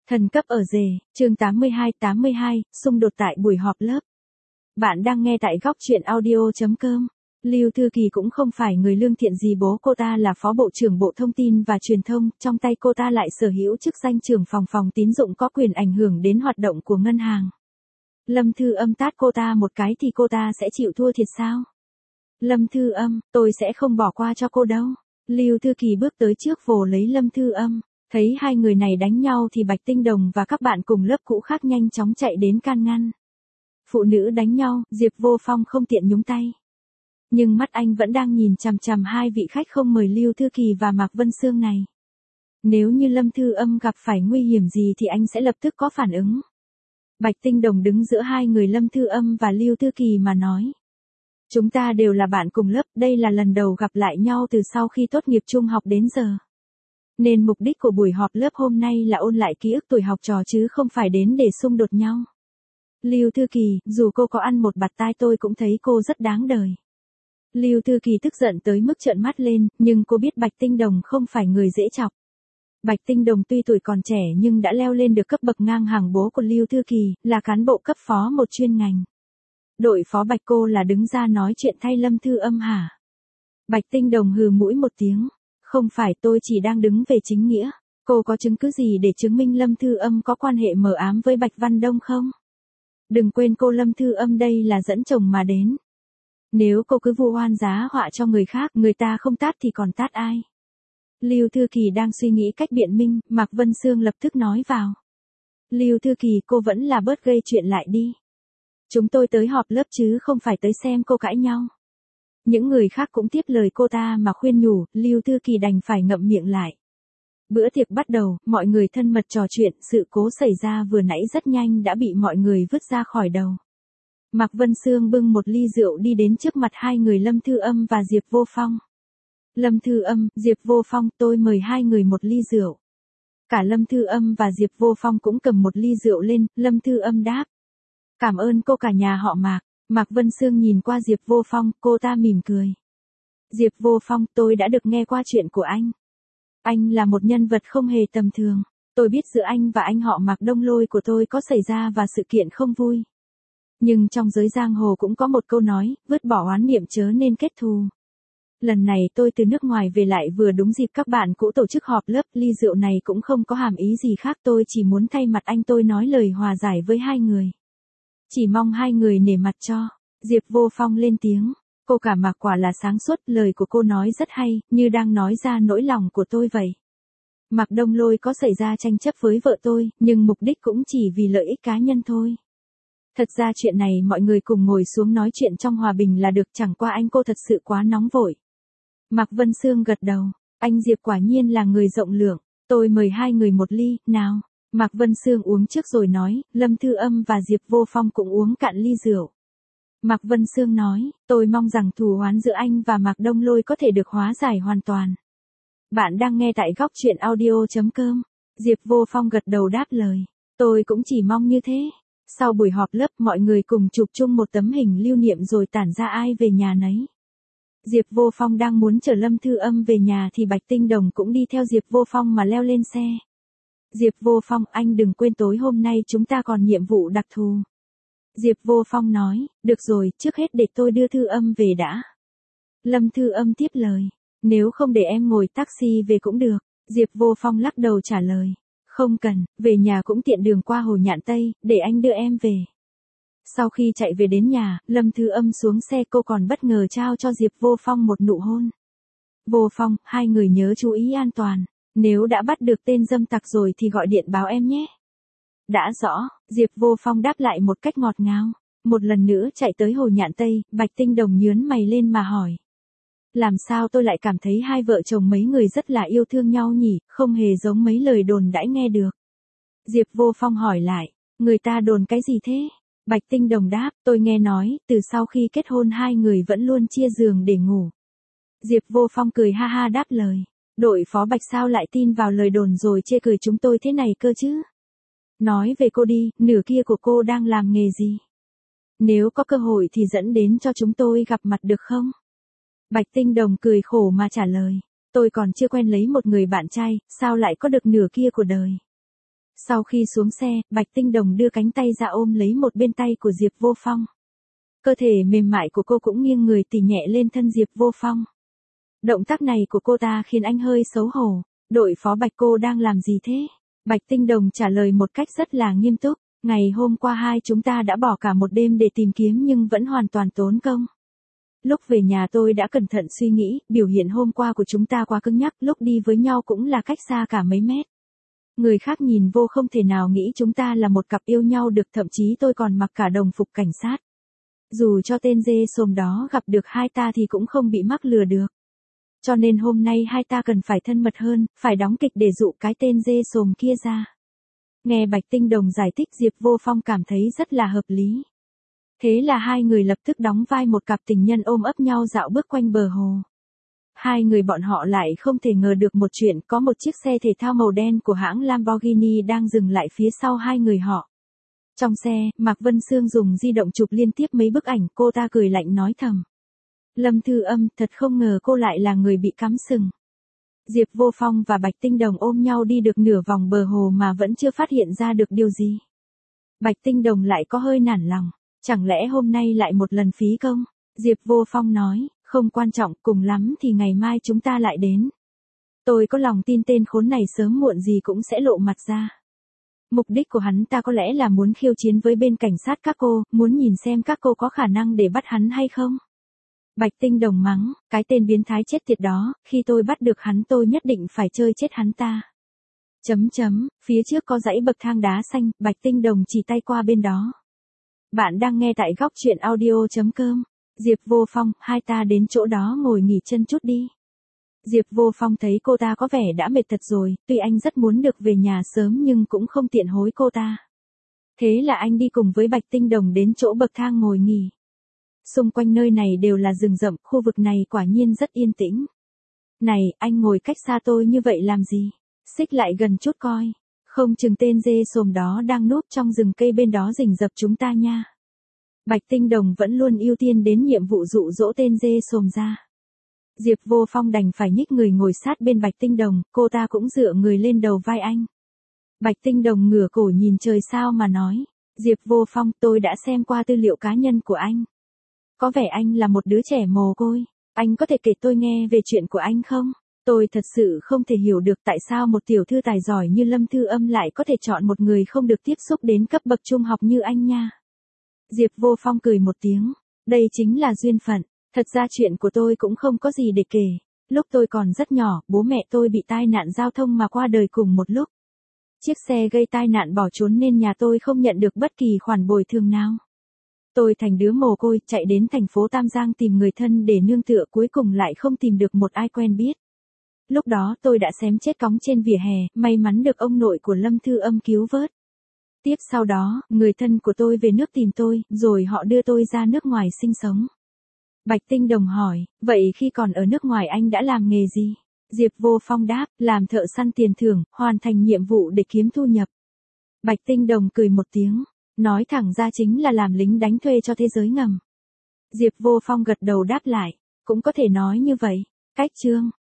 Thần cấp ở rể, chương 82, xung đột tại buổi họp lớp. Bạn đang nghe tại góc truyện audio.com. Lưu Thư Kỳ cũng không phải người lương thiện gì, bố cô ta là Phó Bộ trưởng Bộ Thông tin và Truyền thông, trong tay cô ta lại sở hữu chức danh trưởng phòng tín dụng có quyền ảnh hưởng đến hoạt động của ngân hàng. Lâm Thư Âm tát cô ta một cái thì cô ta sẽ chịu thua thiệt sao? Lâm Thư Âm, tôi sẽ không bỏ qua cho cô đâu. Lưu Thư Kỳ bước tới trước vồ lấy Lâm Thư Âm. Thấy hai người này đánh nhau thì Bạch Tinh Đồng và các bạn cùng lớp cũ khác nhanh chóng chạy đến can ngăn. Phụ nữ đánh nhau, Diệp Vô Phong không tiện nhúng tay. Nhưng mắt anh vẫn đang nhìn chằm chằm hai vị khách không mời Lưu Thư Kỳ và Mạc Vân Sương này. Nếu như Lâm Thư Âm gặp phải nguy hiểm gì thì anh sẽ lập tức có phản ứng. Bạch Tinh Đồng đứng giữa hai người Lâm Thư Âm và Lưu Thư Kỳ mà nói. Chúng ta đều là bạn cùng lớp, đây là lần đầu gặp lại nhau từ sau khi tốt nghiệp trung học đến giờ. Nên mục đích của buổi họp lớp hôm nay là ôn lại ký ức tuổi học trò chứ không phải đến để xung đột nhau. Lưu Thư Kỳ, dù cô có ăn một bạt tai tôi cũng thấy cô rất đáng đời. Lưu Thư Kỳ tức giận tới mức trợn mắt lên, nhưng cô biết Bạch Tinh Đồng không phải người dễ chọc. Bạch Tinh Đồng tuy tuổi còn trẻ nhưng đã leo lên được cấp bậc ngang hàng bố của Lưu Thư Kỳ, là cán bộ cấp phó một chuyên ngành. Đội phó Bạch cô là đứng ra nói chuyện thay Lâm Thư Âm hả? Bạch Tinh Đồng hừ mũi một tiếng. Không phải, tôi chỉ đang đứng về chính nghĩa. Cô có chứng cứ gì để chứng minh Lâm Thư Âm có quan hệ mờ ám với Bạch Văn Đông không? Đừng quên cô Lâm Thư Âm đây là dẫn chồng mà đến. Nếu cô cứ vu oan giá họa cho người khác, người ta không tát thì còn tát ai? Lưu Thư Kỳ đang suy nghĩ cách biện minh, Mạc Vân Sương lập tức nói vào. Lưu Thư Kỳ, cô vẫn là bớt gây chuyện lại đi. Chúng tôi tới họp lớp chứ không phải tới xem cô cãi nhau. Những người khác cũng tiếp lời cô ta mà khuyên nhủ, Lưu Thư Kỳ đành phải ngậm miệng lại. Bữa tiệc bắt đầu, mọi người thân mật trò chuyện, sự cố xảy ra vừa nãy rất nhanh đã bị mọi người vứt ra khỏi đầu. Mạc Vân Sương bưng một ly rượu đi đến trước mặt hai người Lâm Thư Âm và Diệp Vô Phong. Lâm Thư Âm, Diệp Vô Phong, tôi mời hai người một ly rượu. Cả Lâm Thư Âm và Diệp Vô Phong cũng cầm một ly rượu lên, Lâm Thư Âm đáp. Cảm ơn cô cả nhà họ Mạc. Mạc Vân Sương nhìn qua Diệp Vô Phong, cô ta mỉm cười. Diệp Vô Phong, tôi đã được nghe qua chuyện của anh. Anh là một nhân vật không hề tầm thường. Tôi biết giữa anh và anh họ Mạc Đông Lôi của tôi có xảy ra và sự kiện không vui. Nhưng trong giới giang hồ cũng có một câu nói, vứt bỏ oán niệm chớ nên kết thù. Lần này tôi từ nước ngoài về lại vừa đúng dịp các bạn cũ tổ chức họp lớp, ly rượu này cũng không có hàm ý gì khác, tôi chỉ muốn thay mặt anh tôi nói lời hòa giải với hai người. Chỉ mong hai người nể mặt cho. Diệp Vô Phong lên tiếng. Cô cả Mạc quả là sáng suốt, lời của cô nói rất hay, như đang nói ra nỗi lòng của tôi vậy. Mạc Đông Lôi có xảy ra tranh chấp với vợ tôi, nhưng mục đích cũng chỉ vì lợi ích cá nhân thôi. Thật ra chuyện này mọi người cùng ngồi xuống nói chuyện trong hòa bình là được, chẳng qua anh cô thật sự quá nóng vội. Mạc Vân Sương gật đầu. Anh Diệp quả nhiên là người rộng lượng. Tôi mời hai người một ly, nào. Mạc Vân Sương uống trước rồi nói, Lâm Thư Âm và Diệp Vô Phong cũng uống cạn ly rượu. Mạc Vân Sương nói, tôi mong rằng thù oán giữa anh và Mạc Đông Lôi có thể được hóa giải hoàn toàn. Bạn đang nghe tại góc truyện audio.com. Diệp Vô Phong gật đầu đáp lời. Tôi cũng chỉ mong như thế. Sau buổi họp lớp mọi người cùng chụp chung một tấm hình lưu niệm rồi tản ra ai về nhà nấy. Diệp Vô Phong đang muốn chở Lâm Thư Âm về nhà thì Bạch Tinh Đồng cũng đi theo Diệp Vô Phong mà leo lên xe. Diệp Vô Phong, anh đừng quên tối hôm nay chúng ta còn nhiệm vụ đặc thù. Diệp Vô Phong nói, được rồi, trước hết để tôi đưa Thư Âm về đã. Lâm Thư Âm tiếp lời, nếu không để em ngồi taxi về cũng được. Diệp Vô Phong lắc đầu trả lời, không cần, về nhà cũng tiện đường qua Hồ Nhạn Tây, để anh đưa em về. Sau khi chạy về đến nhà, Lâm Thư Âm xuống xe, cô còn bất ngờ trao cho Diệp Vô Phong một nụ hôn. Vô Phong, hai người nhớ chú ý an toàn. Nếu đã bắt được tên dâm tặc rồi thì gọi điện báo em nhé. Đã rõ, Diệp Vô Phong đáp lại một cách ngọt ngào. Một lần nữa chạy tới Hồ Nhạn Tây, Bạch Tinh Đồng nhướng mày lên mà hỏi. Làm sao tôi lại cảm thấy hai vợ chồng mấy người rất là yêu thương nhau nhỉ, không hề giống mấy lời đồn đãi nghe được. Diệp Vô Phong hỏi lại, người ta đồn cái gì thế? Bạch Tinh Đồng đáp, tôi nghe nói, từ sau khi kết hôn hai người vẫn luôn chia giường để ngủ. Diệp Vô Phong cười ha ha đáp lời. Đội phó Bạch sao lại tin vào lời đồn rồi chê cười chúng tôi thế này cơ chứ? Nói về cô đi, nửa kia của cô đang làm nghề gì? Nếu có cơ hội thì dẫn đến cho chúng tôi gặp mặt được không? Bạch Tinh Đồng cười khổ mà trả lời. Tôi còn chưa quen lấy một người bạn trai, sao lại có được nửa kia của đời? Sau khi xuống xe, Bạch Tinh Đồng đưa cánh tay ra ôm lấy một bên tay của Diệp Vô Phong. Cơ thể mềm mại của cô cũng nghiêng người tỉ nhẹ lên thân Diệp Vô Phong. Động tác này của cô ta khiến anh hơi xấu hổ. Đội phó Bạch, cô đang làm gì thế? Bạch Tinh Đồng trả lời một cách rất là nghiêm túc. Ngày hôm qua hai chúng ta đã bỏ cả một đêm để tìm kiếm nhưng vẫn hoàn toàn tốn công. Lúc về nhà tôi đã cẩn thận suy nghĩ, biểu hiện hôm qua của chúng ta quá cứng nhắc, lúc đi với nhau cũng là cách xa cả mấy mét. Người khác nhìn vô không thể nào nghĩ chúng ta là một cặp yêu nhau được, thậm chí tôi còn mặc cả đồng phục cảnh sát. Dù cho tên dê xồm đó gặp được hai ta thì cũng không bị mắc lừa được. Cho nên hôm nay hai ta cần phải thân mật hơn, phải đóng kịch để dụ cái tên dê xồm kia ra. Nghe Bạch Tinh Đồng giải thích, Diệp Vô Phong cảm thấy rất là hợp lý. Thế là hai người lập tức đóng vai một cặp tình nhân ôm ấp nhau dạo bước quanh bờ hồ. Hai người bọn họ lại không thể ngờ được một chuyện, có một chiếc xe thể thao màu đen của hãng Lamborghini đang dừng lại phía sau hai người họ. Trong xe, Mạc Vân Sương dùng di động chụp liên tiếp mấy bức ảnh, cô ta cười lạnh nói thầm. Lâm Thư Âm, thật không ngờ cô lại là người bị cắm sừng. Diệp Vô Phong và Bạch Tinh Đồng ôm nhau đi được nửa vòng bờ hồ mà vẫn chưa phát hiện ra được điều gì. Bạch Tinh Đồng lại có hơi nản lòng. Chẳng lẽ hôm nay lại một lần phí công? Diệp Vô Phong nói, không quan trọng, cùng lắm thì ngày mai chúng ta lại đến. Tôi có lòng tin tên khốn này sớm muộn gì cũng sẽ lộ mặt ra. Mục đích của hắn ta có lẽ là muốn khiêu chiến với bên cảnh sát các cô, muốn nhìn xem các cô có khả năng để bắt hắn hay không. Bạch Tinh Đồng mắng, cái tên biến thái chết tiệt đó, khi tôi bắt được hắn tôi nhất định phải chơi chết hắn ta. Phía trước có dãy bậc thang đá xanh, Bạch Tinh Đồng chỉ tay qua bên đó. Bạn đang nghe tại góc truyện audio.com. Diệp Vô Phong, hai ta đến chỗ đó ngồi nghỉ chân chút đi. Diệp Vô Phong thấy cô ta có vẻ đã mệt thật rồi, tuy anh rất muốn được về nhà sớm nhưng cũng không tiện hối cô ta. Thế là anh đi cùng với Bạch Tinh Đồng đến chỗ bậc thang ngồi nghỉ. Xung quanh nơi này đều là rừng rậm, khu vực này quả nhiên rất yên tĩnh. Này, anh ngồi cách xa tôi như vậy làm gì? Xích lại gần chút coi. Không chừng tên dê xồm đó đang núp trong rừng cây bên đó rình rập chúng ta nha. Bạch Tinh Đồng vẫn luôn ưu tiên đến nhiệm vụ dụ dỗ tên dê xồm ra. Diệp Vô Phong đành phải nhích người ngồi sát bên Bạch Tinh Đồng, cô ta cũng dựa người lên đầu vai anh. Bạch Tinh Đồng ngửa cổ nhìn trời sao mà nói. Diệp Vô Phong, tôi đã xem qua tư liệu cá nhân của anh. Có vẻ anh là một đứa trẻ mồ côi. Anh có thể kể tôi nghe về chuyện của anh không? Tôi thật sự không thể hiểu được tại sao một tiểu thư tài giỏi như Lâm Thư Âm lại có thể chọn một người không được tiếp xúc đến cấp bậc trung học như anh nha. Diệp Vô Phong cười một tiếng. Đây chính là duyên phận. Thật ra chuyện của tôi cũng không có gì để kể. Lúc tôi còn rất nhỏ, bố mẹ tôi bị tai nạn giao thông mà qua đời cùng một lúc. Chiếc xe gây tai nạn bỏ trốn nên nhà tôi không nhận được bất kỳ khoản bồi thường nào. Tôi thành đứa mồ côi, chạy đến thành phố Tam Giang tìm người thân để nương tựa, cuối cùng lại không tìm được một ai quen biết. Lúc đó tôi đã xém chết cóng trên vỉa hè, may mắn được ông nội của Lâm Thư Âm cứu vớt. Tiếp sau đó, người thân của tôi về nước tìm tôi, rồi họ đưa tôi ra nước ngoài sinh sống. Bạch Tinh Đồng hỏi, vậy khi còn ở nước ngoài anh đã làm nghề gì? Diệp Vô Phong đáp, làm thợ săn tiền thưởng, hoàn thành nhiệm vụ để kiếm thu nhập. Bạch Tinh Đồng cười một tiếng, nói thẳng ra chính là làm lính đánh thuê cho thế giới ngầm. Diệp Vô Phong gật đầu đáp lại, cũng có thể nói như vậy. Cách chương